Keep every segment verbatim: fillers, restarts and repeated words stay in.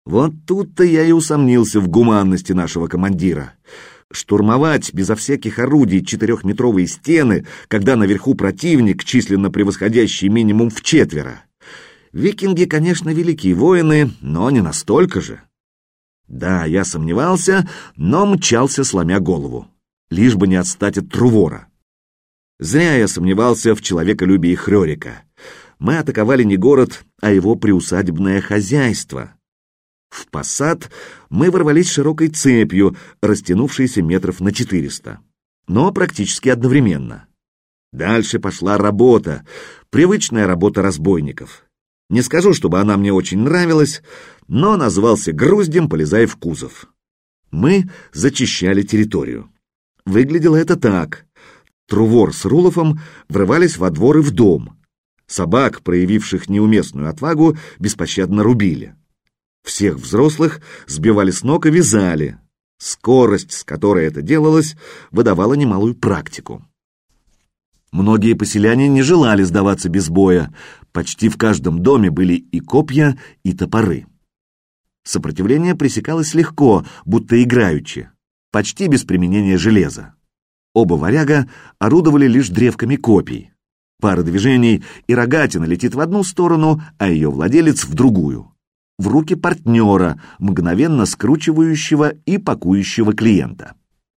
Вот тут-то я и усомнился в гуманности нашего командира. Штурмовать безо всяких орудий четырехметровые стены, когда наверху противник, численно превосходящий минимум в четверо. Викинги, конечно, великие воины, но не настолько же. Да, я сомневался, но мчался, сломя голову, лишь бы не отстать от Трувора. Зря я сомневался в человеколюбии Хрёрика. Мы атаковали не город, а его приусадебное хозяйство. В посад мы ворвались широкой цепью, растянувшейся метров на четыреста, но практически одновременно. Дальше пошла работа, привычная работа разбойников. Не скажу, чтобы она мне очень нравилась, но назвался груздем, полезая в кузов. Мы зачищали территорию. Выглядело это так. Трувор с Рулофом врывались во двор и в дом. Собак, проявивших неуместную отвагу, беспощадно рубили. Всех взрослых сбивали с ног и вязали. Скорость, с которой это делалось, выдавала немалую практику. Многие поселяне не желали сдаваться без боя. Почти в каждом доме были и копья, и топоры. Сопротивление пресекалось легко, будто играючи, почти без применения железа. Оба варяга орудовали лишь древками копий. Пара движений, и рогатина летит в одну сторону, а ее владелец в другую. В руки партнера, мгновенно скручивающего и пакующего клиента.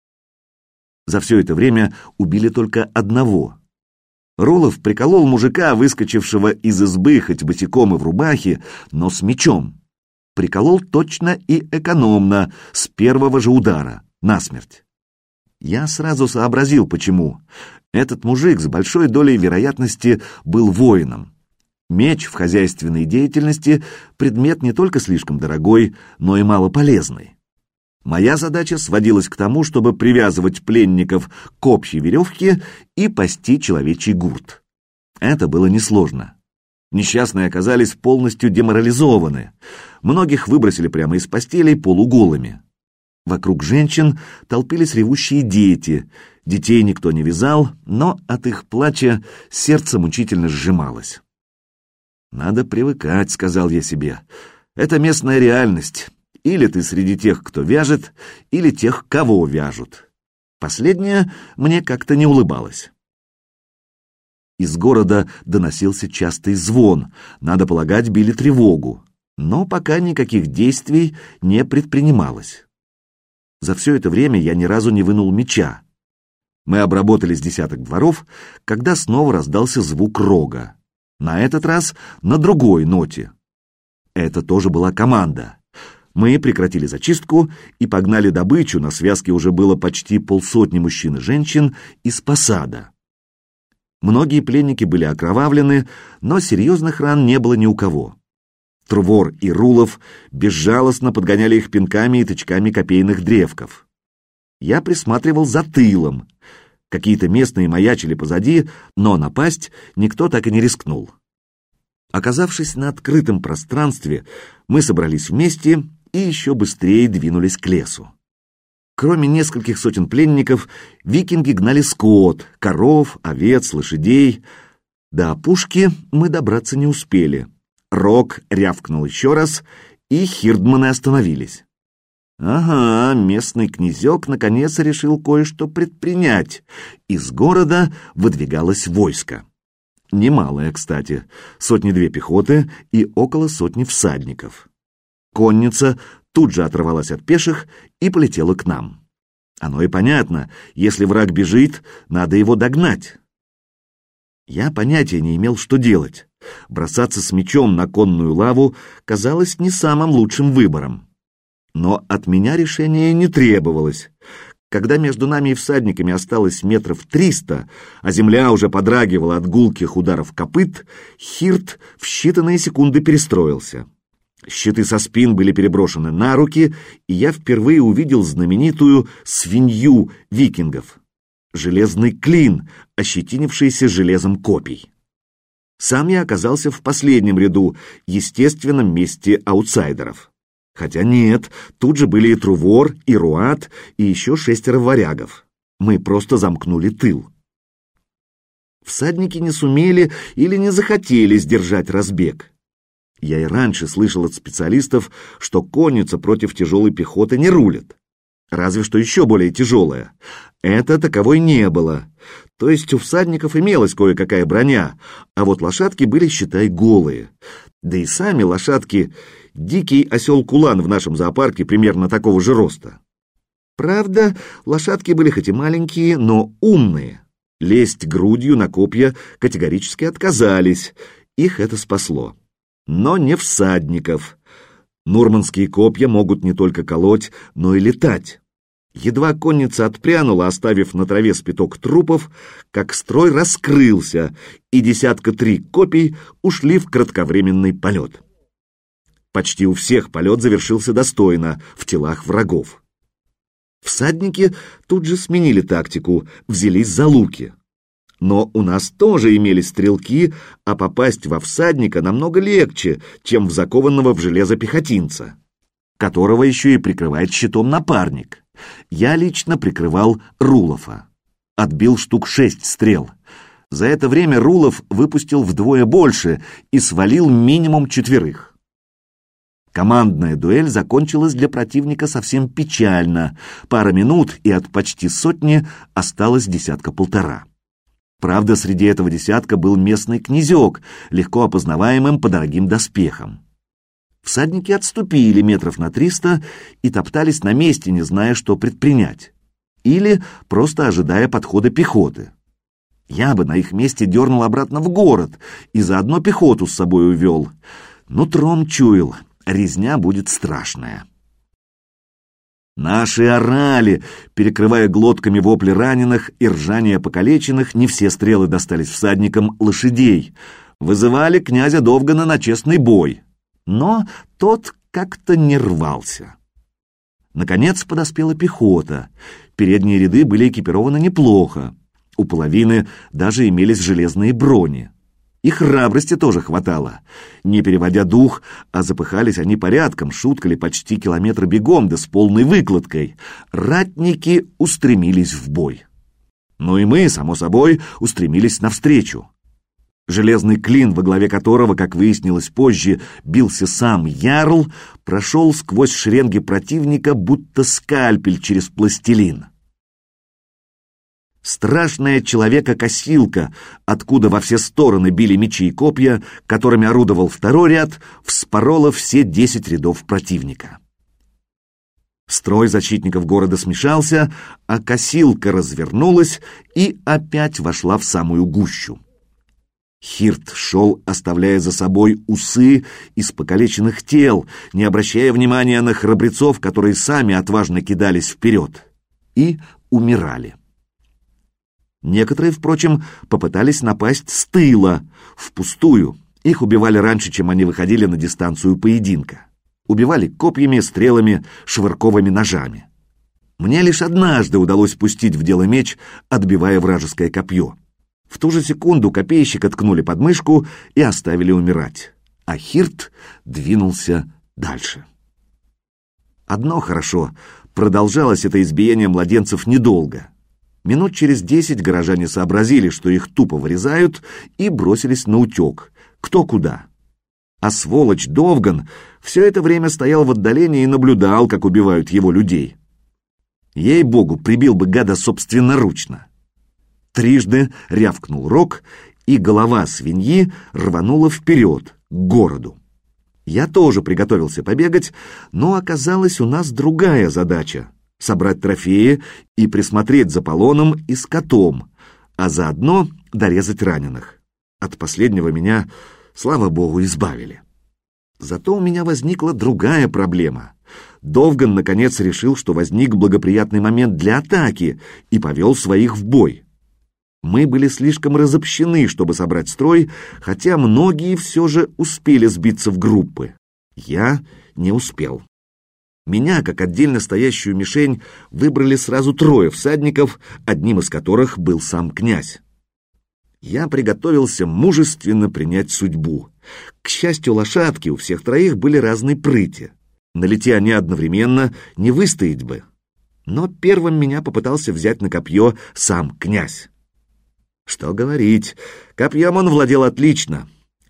За все это время убили только одного. Рулов приколол мужика, выскочившего из избы хоть босиком и в рубахе, но с мечом. Приколол точно и экономно, с первого же удара, насмерть. Я сразу сообразил, почему. Этот мужик с большой долей вероятности был воином. Меч в хозяйственной деятельности — предмет не только слишком дорогой, но и малополезный. Моя задача сводилась к тому, чтобы привязывать пленников к общей веревке и пасти человечий гурт. Это было несложно. Несчастные оказались полностью деморализованы. Многих выбросили прямо из постелей полуголыми. Вокруг женщин толпились ревущие дети. Детей никто не вязал, но от их плача сердце мучительно сжималось. «Надо привыкать», — сказал я себе. «Это местная реальность. Или ты среди тех, кто вяжет, или тех, кого вяжут». Последнее мне как-то не улыбалось. Из города доносился частый звон. Надо полагать, били тревогу. Но пока никаких действий не предпринималось. За все это время я ни разу не вынул меча. Мы обработали с десяток дворов, когда снова раздался звук рога. На этот раз на другой ноте. Это тоже была команда. Мы прекратили зачистку и погнали добычу, на связке уже было почти полсотни мужчин и женщин, из посада. Многие пленники были окровавлены, но серьезных ран не было ни у кого. Трувор и Рулов безжалостно подгоняли их пинками и тычками копейных древков. Я присматривал за тылом. Какие-то местные маячили позади, но напасть никто так и не рискнул. Оказавшись на открытом пространстве, мы собрались вместе и еще быстрее двинулись к лесу. Кроме нескольких сотен пленников, викинги гнали скот, коров, овец, лошадей. До опушки мы добраться не успели. Рог рявкнул еще раз, и хирдманы остановились. Ага, местный князек наконец решил кое-что предпринять. Из города выдвигалось войско. Немалое, кстати, сотни-две пехоты и около сотни всадников. Конница тут же оторвалась от пеших и полетела к нам. Оно и понятно, если враг бежит, надо его догнать. Я понятия не имел, что делать. Бросаться с мечом на конную лаву казалось не самым лучшим выбором. Но от меня решения не требовалось. Когда между нами и всадниками осталось метров триста, а земля уже подрагивала от гулких ударов копыт, Хирд в считанные секунды перестроился. Щиты со спин были переброшены на руки, и я впервые увидел знаменитую свинью викингов — железный клин, ощетинившийся железом копий. Сам я оказался в последнем ряду, естественном месте аутсайдеров. Хотя нет, тут же были и Трувор, и Руат, и еще шестеро варягов. Мы просто замкнули тыл. Всадники не сумели или не захотели сдержать разбег. Я и раньше слышал от специалистов, что конница против тяжелой пехоты не рулит. Разве что еще более тяжелая. Это таковой не было. То есть у всадников имелась кое-какая броня, а вот лошадки были, считай, голые. Да и сами лошадки — дикий осел Кулан в нашем зоопарке примерно такого же роста. Правда, лошадки были хоть и маленькие, но умные. Лезть грудью на копья категорически отказались. Их это спасло. Но не всадников. Нурманские копья могут не только колоть, но и летать. Едва конница отпрянула, оставив на траве спиток трупов, как строй раскрылся, и десятка три копий ушли в кратковременный полет. Почти у всех полет завершился достойно, в телах врагов. Всадники тут же сменили тактику, взялись за луки. Но у нас тоже имелись стрелки, а попасть во всадника намного легче, чем в закованного в железо пехотинца, которого еще и прикрывает щитом напарник. Я лично прикрывал Рулофа. Отбил штук шесть стрел. За это время Рулов выпустил вдвое больше и свалил минимум четверых. Командная дуэль закончилась для противника совсем печально. Пара минут, и от почти сотни осталось десятка-полтора. Правда, среди этого десятка был местный князек, легко опознаваемым по дорогим доспехам. Всадники отступили метров на триста и топтались на месте, не зная, что предпринять. Или просто ожидая подхода пехоты. Я бы на их месте дернул обратно в город и заодно пехоту с собой увел. Нутром чуял, резня будет страшная. Наши орали, перекрывая глотками вопли раненых и ржание покалеченных, не все стрелы достались всадникам лошадей. Вызывали князя Довгана на честный бой. Но тот как-то не рвался. Наконец подоспела пехота. Передние ряды были экипированы неплохо. У половины даже имелись железные брони. И храбрости тоже хватало. Не переводя дух, а запыхались они порядком, шуткали почти километр бегом, да с полной выкладкой. Ратники устремились в бой. Ну и мы, само собой, устремились навстречу. Железный клин, во главе которого, как выяснилось позже, бился сам ярл, прошел сквозь шеренги противника, будто скальпель через пластилин. Страшная человека-косилка, откуда во все стороны били мечи и копья, которыми орудовал второй ряд, вспорола все десять рядов противника. Строй защитников города смешался, а косилка развернулась и опять вошла в самую гущу. Хирт шел, оставляя за собой усы из покалеченных тел, не обращая внимания на храбрецов, которые сами отважно кидались вперед, и умирали. Некоторые, впрочем, попытались напасть с тыла, впустую. Их убивали раньше, чем они выходили на дистанцию поединка. Убивали копьями, стрелами, швырковыми ножами. Мне лишь однажды удалось пустить в дело меч, отбивая вражеское копье. В ту же секунду копейщика ткнули под мышку и оставили умирать, а Хирт двинулся дальше. Одно хорошо, продолжалось это избиение младенцев недолго. Минут через десять горожане сообразили, что их тупо вырезают, и бросились наутек, кто куда. А сволочь Довган все это время стоял в отдалении и наблюдал, как убивают его людей. Ей-богу, прибил бы гада собственноручно. Трижды рявкнул рог, и голова свиньи рванула вперед, к городу. Я тоже приготовился побегать, но оказалась у нас другая задача — собрать трофеи и присмотреть за полоном и скотом, а заодно дорезать раненых. От последнего меня, слава богу, избавили. Зато у меня возникла другая проблема. Довган наконец решил, что возник благоприятный момент для атаки, и повел своих в бой. Мы были слишком разобщены, чтобы собрать строй, хотя многие все же успели сбиться в группы. Я не успел. Меня, как отдельно стоящую мишень, выбрали сразу трое всадников, одним из которых был сам князь. Я приготовился мужественно принять судьбу. К счастью, лошадки у всех троих были разной прыти. Налети они одновременно, не выстоять бы. Но первым меня попытался взять на копье сам князь. Что говорить, копьем он владел отлично.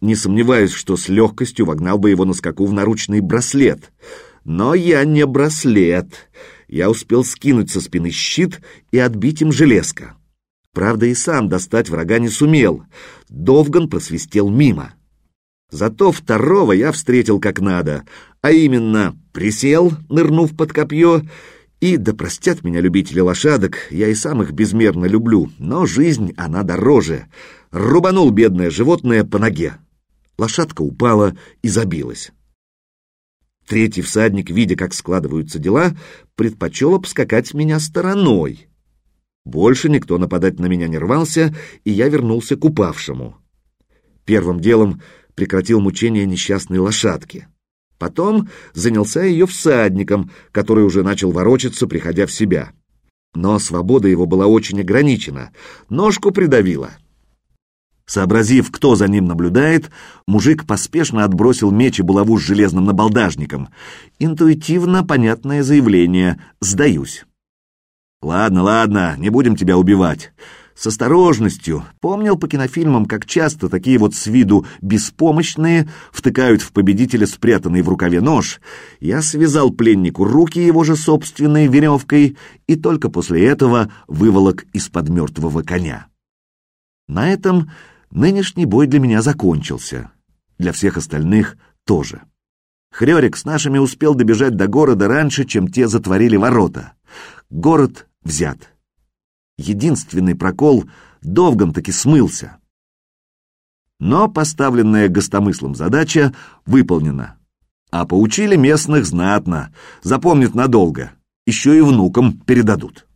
Не сомневаюсь, что с легкостью вогнал бы его на скаку в наручный браслет. Но я не браслет. Я успел скинуть со спины щит и отбить им железко. Правда, и сам достать врага не сумел. Довган просвистел мимо. Зато второго я встретил как надо, а именно присел, нырнув под копье, и, да простят меня любители лошадок, я и сам их безмерно люблю, но жизнь, она дороже. Рубанул бедное животное по ноге. Лошадка упала и забилась. Третий всадник, видя, как складываются дела, предпочел обскакать меня стороной. Больше никто нападать на меня не рвался, и я вернулся к упавшему. Первым делом прекратил мучения несчастной лошадки. Потом занялся ее всадником, который уже начал ворочаться, приходя в себя. Но свобода его была очень ограничена, ножку придавила. Сообразив, кто за ним наблюдает, мужик поспешно отбросил меч и булаву с железным набалдажником. Интуитивно понятное заявление «сдаюсь». «Ладно, ладно, не будем тебя убивать. С осторожностью. Помнил по кинофильмам, как часто такие вот с виду беспомощные втыкают в победителя спрятанный в рукаве нож. Я связал пленнику руки его же собственной веревкой и только после этого выволок из-под мертвого коня. На этом нынешний бой для меня закончился. Для всех остальных тоже. Хрёрик с нашими успел добежать до города раньше, чем те затворили ворота. Город взят. Единственный прокол — Довган таки смылся. Но поставленная гостомыслом задача выполнена. А поучили местных знатно, запомнят надолго, еще и внукам передадут.